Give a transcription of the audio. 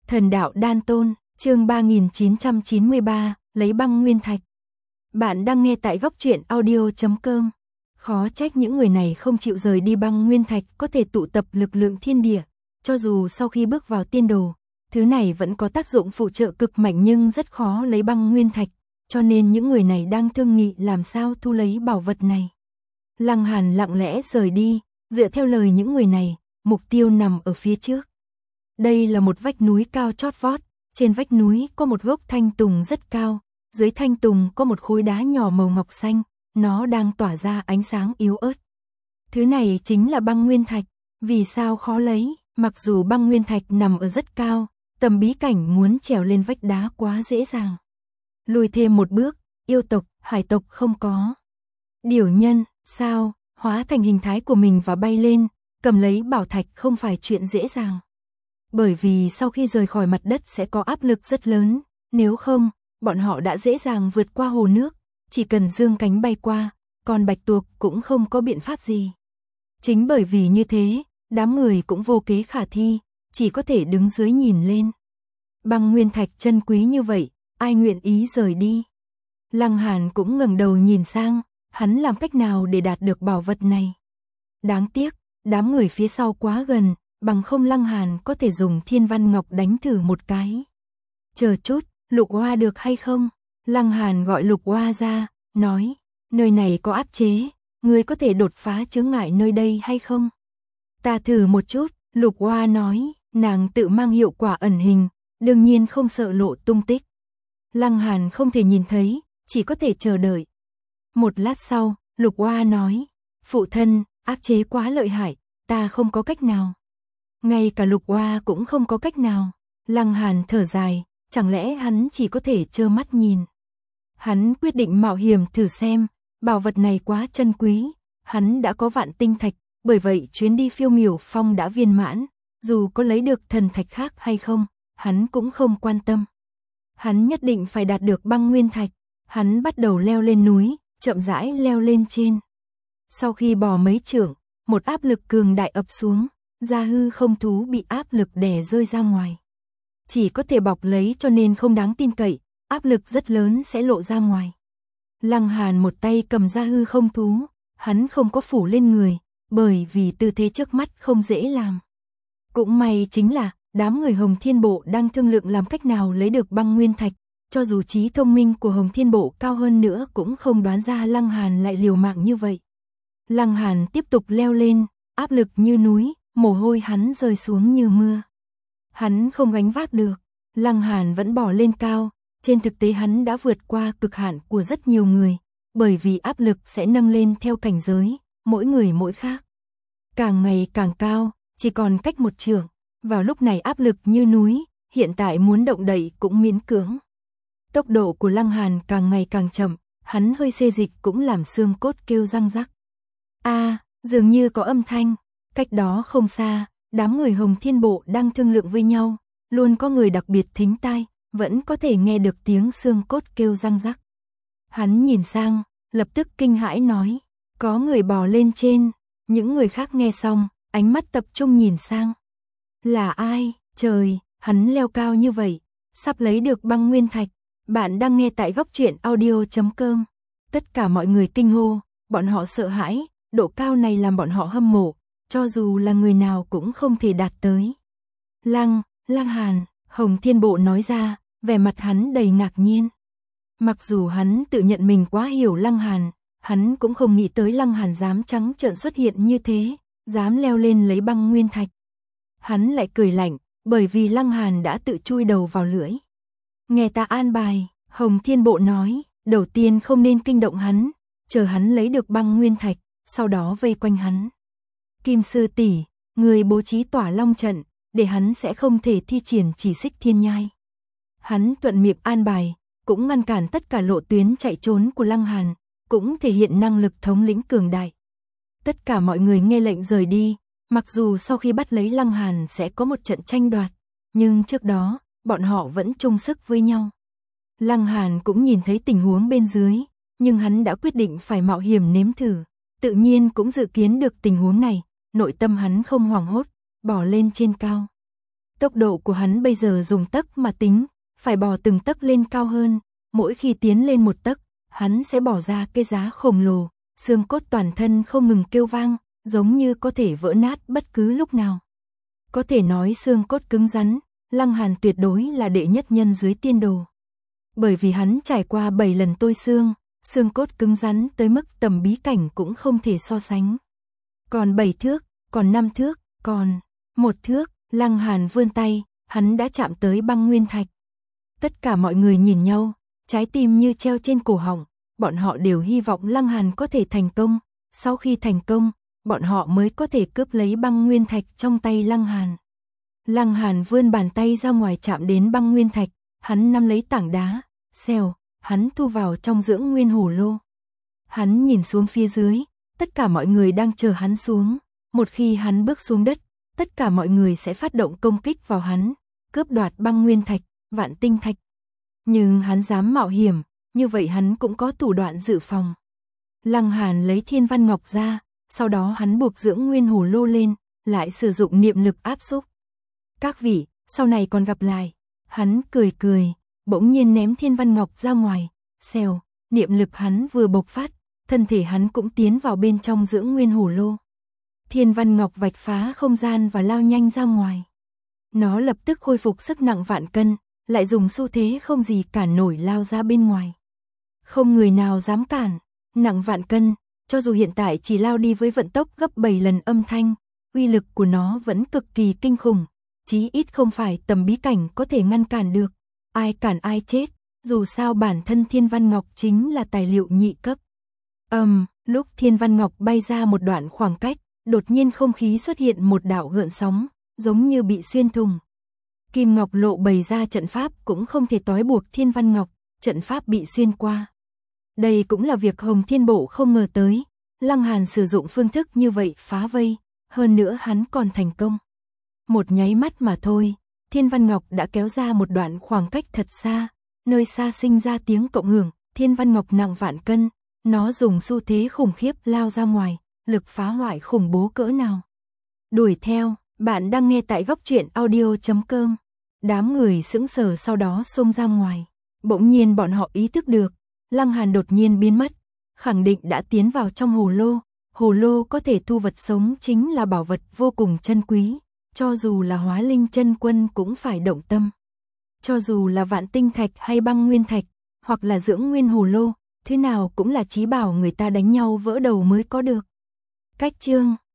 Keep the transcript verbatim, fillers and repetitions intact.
Thần đạo đan tôn, chương ba nghìn chín trăm chín mươi ba, lấy băng nguyên thạch. Bạn đang nghe tại góc truyện audio chấm com. Khó trách những người này không chịu rời đi. Băng nguyên thạch có thể tụ tập lực lượng thiên địa, cho dù sau khi bước vào tiên đồ, thứ này vẫn có tác dụng phụ trợ cực mạnh nhưng rất khó lấy băng nguyên thạch, cho nên những người này đang thương nghị làm sao thu lấy bảo vật này. Lăng Hàn lặng lẽ rời đi, dựa theo lời những người này, mục tiêu nằm ở phía trước. Đây là một vách núi cao chót vót, trên vách núi có một gốc thanh tùng rất cao, dưới thanh tùng có một khối đá nhỏ màu ngọc xanh, nó đang tỏa ra ánh sáng yếu ớt. Thứ này chính là băng nguyên thạch, vì sao khó lấy, mặc dù băng nguyên thạch nằm ở rất cao, tầm bí cảnh muốn trèo lên vách đá quá dễ dàng. Lùi thêm một bước, yêu tộc, hải tộc không có. Điểu nhân, sao, hóa thành hình thái của mình và bay lên, cầm lấy bảo thạch không phải chuyện dễ dàng. Bởi vì sau khi rời khỏi mặt đất sẽ có áp lực rất lớn, nếu không, bọn họ đã dễ dàng vượt qua hồ nước, chỉ cần dương cánh bay qua, còn bạch tuộc cũng không có biện pháp gì. Chính bởi vì như thế, đám người cũng vô kế khả thi, chỉ có thể đứng dưới nhìn lên. Băng nguyên thạch chân quý như vậy, ai nguyện ý rời đi? Lăng Hàn cũng ngẩng đầu nhìn sang, hắn làm cách nào để đạt được bảo vật này? Đáng tiếc, đám người phía sau quá gần, bằng không Lăng Hàn có thể dùng thiên văn ngọc đánh thử một cái. Chờ chút, Lục Hoa được hay không? Lăng Hàn gọi Lục Hoa ra, nói, nơi này có áp chế, ngươi có thể đột phá chướng ngại nơi đây hay không? Ta thử một chút, Lục Hoa nói, nàng tự mang hiệu quả ẩn hình, đương nhiên không sợ lộ tung tích. Lăng Hàn không thể nhìn thấy, chỉ có thể chờ đợi. Một lát sau, Lục Hoa nói, phụ thân, áp chế quá lợi hại, ta không có cách nào. Ngay cả Lục Hoa cũng không có cách nào. Lăng Hàn thở dài, chẳng lẽ hắn chỉ có thể trơ mắt nhìn. Hắn quyết định mạo hiểm thử xem, bảo vật này quá chân quý, hắn đã có vạn tinh thạch, bởi vậy chuyến đi phiêu miểu phong đã viên mãn, dù có lấy được thần thạch khác hay không, hắn cũng không quan tâm. Hắn nhất định phải đạt được băng nguyên thạch, hắn bắt đầu leo lên núi, chậm rãi leo lên trên. Sau khi bò mấy trượng, một áp lực cường đại ập xuống, gia hư không thú bị áp lực đè rơi ra ngoài. Chỉ có thể bọc lấy cho nên không đáng tin cậy, áp lực rất lớn sẽ lộ ra ngoài. Lăng Hàn một tay cầm gia hư không thú, hắn không có phủ lên người, bởi vì tư thế trước mắt không dễ làm. Cũng may chính là, đám người Hồng Thiên Bộ đang thương lượng làm cách nào lấy được băng nguyên thạch, cho dù trí thông minh của Hồng Thiên Bộ cao hơn nữa cũng không đoán ra Lăng Hàn lại liều mạng như vậy. Lăng Hàn tiếp tục leo lên, áp lực như núi, mồ hôi hắn rơi xuống như mưa. Hắn không gánh vác được, Lăng Hàn vẫn bỏ lên cao, trên thực tế hắn đã vượt qua cực hạn của rất nhiều người, bởi vì áp lực sẽ nâng lên theo cảnh giới, mỗi người mỗi khác. Càng ngày càng cao, chỉ còn cách một trượng, vào lúc này áp lực như núi, hiện tại muốn động đậy cũng miễn cưỡng. Tốc độ của Lăng Hàn càng ngày càng chậm, hắn hơi xê dịch cũng làm xương cốt kêu răng rắc. A, à, dường như có âm thanh, cách đó không xa, đám người Hồng Thiên Bộ đang thương lượng với nhau, luôn có người đặc biệt thính tai, vẫn có thể nghe được tiếng xương cốt kêu răng rắc. Hắn nhìn sang, lập tức kinh hãi nói, có người bò lên trên, những người khác nghe xong, ánh mắt tập trung nhìn sang. Là ai? Trời, hắn leo cao như vậy, sắp lấy được băng nguyên thạch. Bạn đang nghe tại góc truyện audio chấm com. Tất cả mọi người kinh hô, bọn họ sợ hãi, độ cao này làm bọn họ hâm mộ, cho dù là người nào cũng không thể đạt tới. Lăng, Lăng Hàn, Hồng Thiên Bộ nói ra, vẻ mặt hắn đầy ngạc nhiên. Mặc dù hắn tự nhận mình quá hiểu Lăng Hàn, hắn cũng không nghĩ tới Lăng Hàn dám trắng trợn xuất hiện như thế, dám leo lên lấy băng nguyên thạch. Hắn lại cười lạnh, bởi vì Lăng Hàn đã tự chui đầu vào lưỡi. Nghe ta an bài, Hồng Thiên Bộ nói, đầu tiên không nên kinh động hắn, chờ hắn lấy được băng nguyên thạch, sau đó vây quanh hắn. Kim sư tỷ, người bố trí tỏa long trận, để hắn sẽ không thể thi triển chỉ xích thiên nhai. Hắn thuận miệng an bài, cũng ngăn cản tất cả lộ tuyến chạy trốn của Lăng Hàn, cũng thể hiện năng lực thống lĩnh cường đại. Tất cả mọi người nghe lệnh rời đi, mặc dù sau khi bắt lấy Lăng Hàn sẽ có một trận tranh đoạt, nhưng trước đó, bọn họ vẫn chung sức với nhau. Lăng Hàn cũng nhìn thấy tình huống bên dưới, nhưng hắn đã quyết định phải mạo hiểm nếm thử, tự nhiên cũng dự kiến được tình huống này, nội tâm hắn không hoảng hốt, bỏ lên trên cao. Tốc độ của hắn bây giờ dùng tấc mà tính, phải bò từng tấc lên cao hơn, mỗi khi tiến lên một tấc, hắn sẽ bỏ ra cái giá khổng lồ, xương cốt toàn thân không ngừng kêu vang, giống như có thể vỡ nát bất cứ lúc nào. Có thể nói xương cốt cứng rắn, Lăng Hàn tuyệt đối là đệ nhất nhân dưới tiên đồ. Bởi vì hắn trải qua bảy lần tôi xương, xương cốt cứng rắn tới mức tầm bí cảnh cũng không thể so sánh. Còn bảy thước, còn năm thước, còn một thước, Lăng Hàn vươn tay, hắn đã chạm tới băng nguyên thạch. Tất cả mọi người nhìn nhau, trái tim như treo trên cổ họng, bọn họ đều hy vọng Lăng Hàn có thể thành công, sau khi thành công, bọn họ mới có thể cướp lấy băng nguyên thạch trong tay Lăng Hàn. Lăng Hàn vươn bàn tay ra ngoài chạm đến băng nguyên thạch, hắn nắm lấy tảng đá, xèo, hắn thu vào trong dưỡng nguyên hổ lô. Hắn nhìn xuống phía dưới, tất cả mọi người đang chờ hắn xuống, một khi hắn bước xuống đất, tất cả mọi người sẽ phát động công kích vào hắn, cướp đoạt băng nguyên thạch, vạn tinh thạch. Nhưng hắn dám mạo hiểm, như vậy hắn cũng có thủ đoạn dự phòng. Lăng Hàn lấy thiên văn ngọc ra, sau đó hắn buộc dưỡng nguyên hổ lô lên, lại sử dụng niệm lực áp xúc. Các vị, sau này còn gặp lại. Hắn cười cười, bỗng nhiên ném thiên văn ngọc ra ngoài, xèo, niệm lực hắn vừa bộc phát, thân thể hắn cũng tiến vào bên trong dưỡng nguyên hổ lô. Thiên văn ngọc vạch phá không gian và lao nhanh ra ngoài. Nó lập tức khôi phục sức nặng vạn cân, lại dùng xu thế không gì cản nổi lao ra bên ngoài. Không người nào dám cản, nặng vạn cân, cho dù hiện tại chỉ lao đi với vận tốc gấp bảy lần âm thanh, uy lực của nó vẫn cực kỳ kinh khủng, chí ít không phải tầm bí cảnh có thể ngăn cản được, ai cản ai chết, dù sao bản thân thiên văn ngọc chính là tài liệu nhị cấp. Ầm, um, lúc thiên văn ngọc bay ra một đoạn khoảng cách, đột nhiên không khí xuất hiện một đạo gợn sóng, giống như bị xuyên thủng. Kim Ngọc Lộ bày ra trận pháp cũng không thể trói buộc thiên văn ngọc, trận pháp bị xuyên qua. Đây cũng là việc Hồng Thiên Bộ không ngờ tới, Lăng Hàn sử dụng phương thức như vậy phá vây, hơn nữa hắn còn thành công. Một nháy mắt mà thôi, thiên văn ngọc đã kéo ra một đoạn khoảng cách thật xa, nơi xa sinh ra tiếng cộng hưởng, thiên văn ngọc nặng vạn cân, nó dùng xu thế khủng khiếp lao ra ngoài, lực phá hoại khủng bố cỡ nào. Đuổi theo, bạn đang nghe tại góc truyện audio chấm com. Đám người sững sờ sau đó xông ra ngoài. Bỗng nhiên bọn họ ý thức được, Lăng Hàn đột nhiên biến mất, khẳng định đã tiến vào trong hồ lô. Hồ lô có thể thu vật sống chính là bảo vật vô cùng chân quý, cho dù là Hóa Linh chân quân cũng phải động tâm. Cho dù là vạn tinh thạch hay băng nguyên thạch, hoặc là dưỡng nguyên hồ lô, thế nào cũng là chí bảo người ta đánh nhau vỡ đầu mới có được. Cách chương